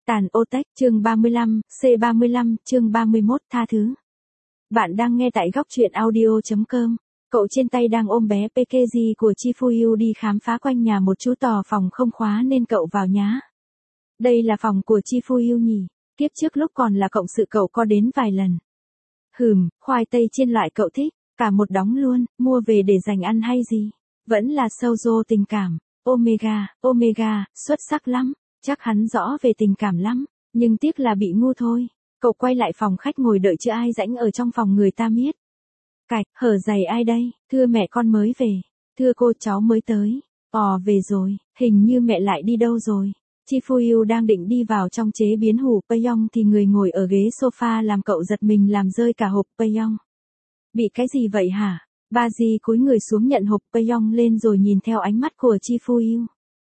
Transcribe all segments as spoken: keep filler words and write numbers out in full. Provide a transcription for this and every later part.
Tàn ô tách, chương ba mươi lăm, C ba mươi lăm, chương ba mươi mốt, tha thứ. Bạn đang nghe tại góc truyện audio chấm com. Cậu trên tay đang ôm bé pê ca giê của Chifuyu đi khám phá quanh nhà một chú tò phòng không khóa nên cậu vào nhá. Đây là phòng của Chifuyu nhỉ? Kiếp trước lúc còn là cộng sự cậu có đến vài lần. Hừm, khoai tây chiên loại cậu thích, cả một đống luôn, mua về để dành ăn hay gì? Vẫn là shoujo tình cảm. Omega, Omega, xuất sắc lắm. Chắc hắn rõ về tình cảm lắm, nhưng tiếc là bị ngu thôi. Cậu quay lại phòng khách ngồi đợi chưa ai rãnh ở trong phòng người ta miết. Cạch, hở giày ai đây? Thưa mẹ con mới về. Thưa cô cháu mới tới. Ồ về rồi, hình như mẹ lại đi đâu rồi. Chifuyu đang định đi vào trong chế biến hủ peyong thì người ngồi ở ghế sofa làm cậu giật mình làm rơi cả hộp peyong. Bị cái gì vậy hả? Baji cúi người xuống nhận hộp peyong lên rồi nhìn theo ánh mắt của Chifuyu.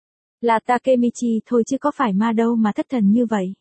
Là Takemichi thôi chứ có phải ma đâu mà thất thần như vậy.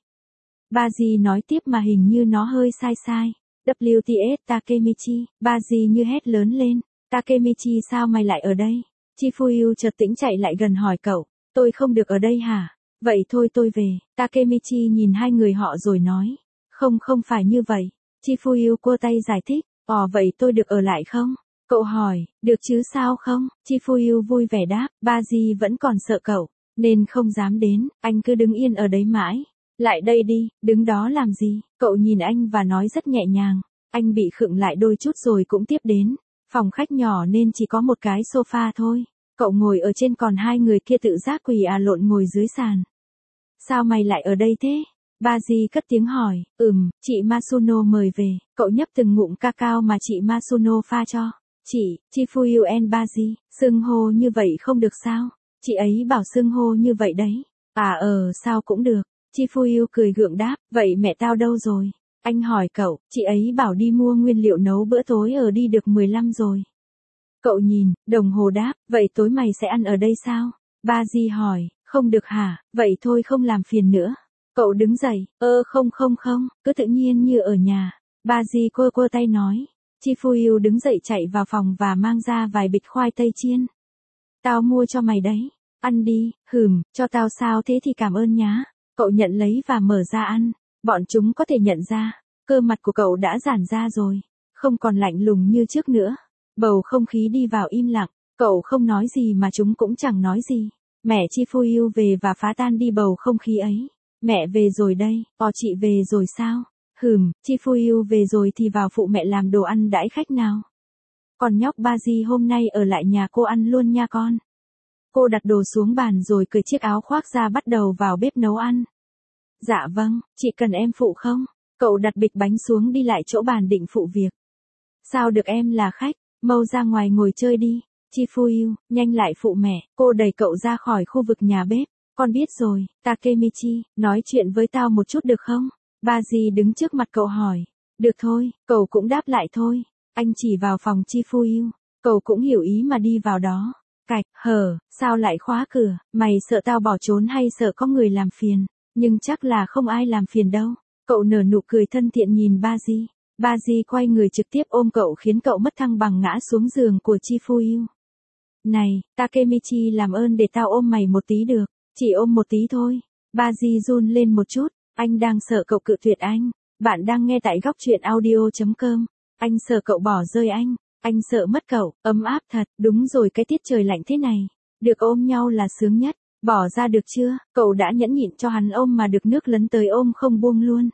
Baji nói tiếp mà hình như nó hơi sai sai. vê tê ét Takemichi, Baji như hét lớn lên. Takemichi sao mày lại ở đây? Chifuyu chợt tỉnh chạy lại gần hỏi cậu. Tôi không được ở đây hả? Vậy thôi tôi về. Takemichi nhìn hai người họ rồi nói. Không không phải như vậy. Chifuyu cua tay giải thích. Ồ vậy tôi được ở lại không? Cậu hỏi, được chứ sao không? Chifuyu vui vẻ đáp, Baji vẫn còn sợ cậu, nên không dám đến, anh cứ đứng yên ở đấy mãi. Lại đây đi, đứng đó làm gì? Cậu nhìn anh và nói rất nhẹ nhàng. Anh bị khựng lại đôi chút rồi cũng tiếp đến. Phòng khách nhỏ nên chỉ có một cái sofa thôi. Cậu ngồi ở trên còn hai người kia tự giác quỳ à lộn ngồi dưới sàn. Sao mày lại ở đây thế? Baji cất tiếng hỏi, ừm, chị Masuno mời về. Cậu nhấp từng ngụm cacao mà chị Masuno pha cho. Chị, Chifuyu and Baji, xưng hô như vậy không được sao? Chị ấy bảo xưng hô như vậy đấy. À ờ, sao cũng được. Chifuyu cười gượng đáp, vậy mẹ tao đâu rồi? Anh hỏi cậu, chị ấy bảo đi mua nguyên liệu nấu bữa tối ở đi được mười lăm rồi. Cậu nhìn, đồng hồ đáp, vậy tối mày sẽ ăn ở đây sao? Baji hỏi, không được hả, vậy thôi không làm phiền nữa. Cậu đứng dậy, ơ không không không, cứ tự nhiên như ở nhà. Baji quơ quơ tay nói. Chifuyu đứng dậy chạy vào phòng và mang ra vài bịch khoai tây chiên. Tao mua cho mày đấy, ăn đi, hừm, cho tao sao thế thì cảm ơn nhá. Cậu nhận lấy và mở ra ăn, bọn chúng có thể nhận ra, cơ mặt của cậu đã giãn ra rồi, không còn lạnh lùng như trước nữa. Bầu không khí đi vào im lặng, cậu không nói gì mà chúng cũng chẳng nói gì. Mẹ Chifuyu về và phá tan đi bầu không khí ấy. Mẹ về rồi đây, ồ chị về rồi sao? Hừm, Chifuyu về rồi thì vào phụ mẹ làm đồ ăn đãi khách nào. Còn nhóc Baji hôm nay ở lại nhà cô ăn luôn nha con. Cô đặt đồ xuống bàn rồi cởi chiếc áo khoác ra bắt đầu vào bếp nấu ăn. Dạ vâng, chị cần em phụ không? Cậu đặt bịch bánh xuống đi lại chỗ bàn định phụ việc. Sao được em là khách, mau ra ngoài ngồi chơi đi. Chifuyu, nhanh lại phụ mẹ. Cô đẩy cậu ra khỏi khu vực nhà bếp. Con biết rồi, Takemichi, nói chuyện với tao một chút được không? Baji đứng trước mặt cậu hỏi. Được thôi, cậu cũng đáp lại thôi. Anh chỉ vào phòng Chifuyu. Cậu cũng hiểu ý mà đi vào đó. Cạch, hờ, sao lại khóa cửa? Mày sợ tao bỏ trốn hay sợ có người làm phiền? Nhưng chắc là không ai làm phiền đâu. Cậu nở nụ cười thân thiện nhìn Baji. Baji quay người trực tiếp ôm cậu khiến cậu mất thăng bằng ngã xuống giường của Chifuyu. Này, Takemichi làm ơn để tao ôm mày một tí được. Chỉ ôm một tí thôi. Baji run lên một chút. Anh đang sợ cậu cự tuyệt anh. Bạn đang nghe tại góc truyện audio chấm com. Anh sợ cậu bỏ rơi anh. Anh sợ mất cậu. Ấm áp thật. Đúng rồi, cái tiết trời lạnh thế này. Được ôm nhau là sướng nhất. Bỏ ra được chưa? Cậu đã nhẫn nhịn cho hắn ôm mà được nước lấn tới ôm không buông luôn.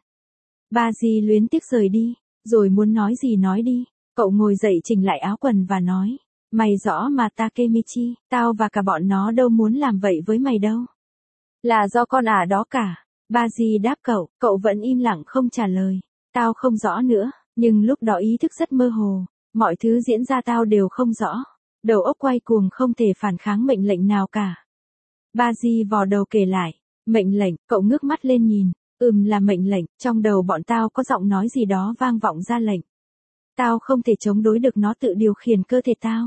Baji luyến tiếc rời đi. Rồi muốn nói gì nói đi. Cậu ngồi dậy chỉnh lại áo quần và nói. Mày rõ mà Takemichi, tao và cả bọn nó đâu muốn làm vậy với mày đâu. Là do con ả đó cả. Baji đáp cậu, cậu vẫn im lặng không trả lời. Tao không rõ nữa, nhưng lúc đó ý thức rất mơ hồ. Mọi thứ diễn ra tao đều không rõ. Đầu óc quay cuồng không thể phản kháng mệnh lệnh nào cả. Baji vò đầu kể lại. Mệnh lệnh, cậu ngước mắt lên nhìn. Ừm là mệnh lệnh, trong đầu bọn tao có giọng nói gì đó vang vọng ra lệnh. Tao không thể chống đối được nó tự điều khiển cơ thể tao.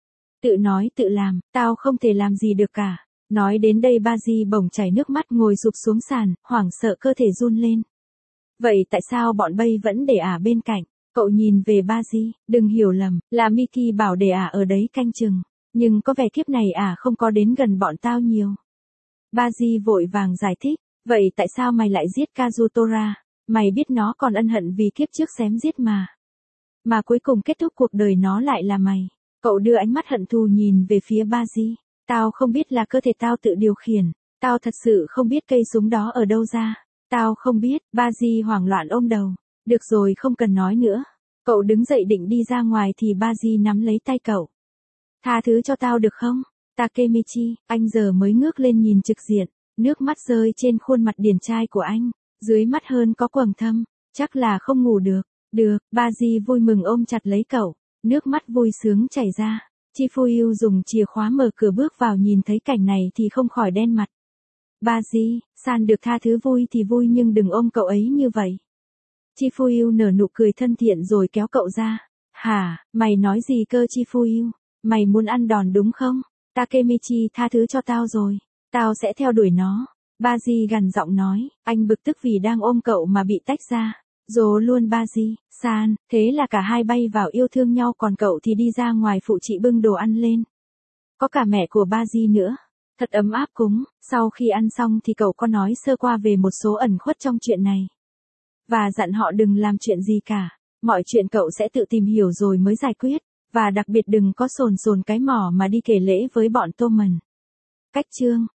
Tự nói tự làm, tao không thể làm gì được cả. Nói đến đây Baji bỗng chảy nước mắt ngồi sụp xuống sàn, hoảng sợ cơ thể run lên. Vậy tại sao bọn bay vẫn để ả bên cạnh? Cậu nhìn về Baji, đừng hiểu lầm, là Miki bảo để ả ở đấy canh chừng. Nhưng có vẻ kiếp này ả không có đến gần bọn tao nhiều. Baji vội vàng giải thích, Vậy tại sao mày lại giết Kazutora? Mày biết nó còn ân hận vì kiếp trước xém giết mà. Mà cuối cùng kết thúc cuộc đời nó lại là mày. Cậu đưa ánh mắt hận thù nhìn về phía Baji. Tao không biết là cơ thể tao tự điều khiển. Tao thật sự không biết cây súng đó ở đâu ra. Tao không biết. Baji hoảng loạn ôm đầu. Được rồi, không cần nói nữa. Cậu đứng dậy định đi ra ngoài thì Baji nắm lấy tay cậu. Tha thứ cho tao được không? Takemichi, anh giờ mới ngước lên nhìn trực diện. Nước mắt rơi trên khuôn mặt điển trai của anh. Dưới mắt hơn có quầng thâm. Chắc là không ngủ được. Được, Baji vui mừng ôm chặt lấy cậu. Nước mắt vui sướng chảy ra. Chifuyu dùng chìa khóa mở cửa bước vào, nhìn thấy cảnh này thì không khỏi đen mặt. Baji, san được tha thứ vui thì vui nhưng đừng ôm cậu ấy như vậy. Chifuyu nở nụ cười thân thiện rồi kéo cậu ra. Hả, mày nói gì cơ Chifuyu? Mày muốn ăn đòn đúng không? Takemichi tha thứ cho tao rồi. Tao sẽ theo đuổi nó. Baji gằn giọng nói, anh bực tức vì đang ôm cậu mà bị tách ra. Dồ luôn Baji, san, thế là cả hai bay vào yêu thương nhau, còn cậu thì đi ra ngoài phụ chị bưng đồ ăn lên. Có cả mẹ của Baji nữa. Thật ấm áp cúng. Sau khi ăn xong thì cậu có nói sơ qua về một số ẩn khuất trong chuyện này. Và dặn họ đừng làm chuyện gì cả. Mọi chuyện cậu sẽ tự tìm hiểu rồi mới giải quyết. Và đặc biệt đừng có sồn sồn cái mỏ mà đi kể lễ với bọn Toman. Cách chương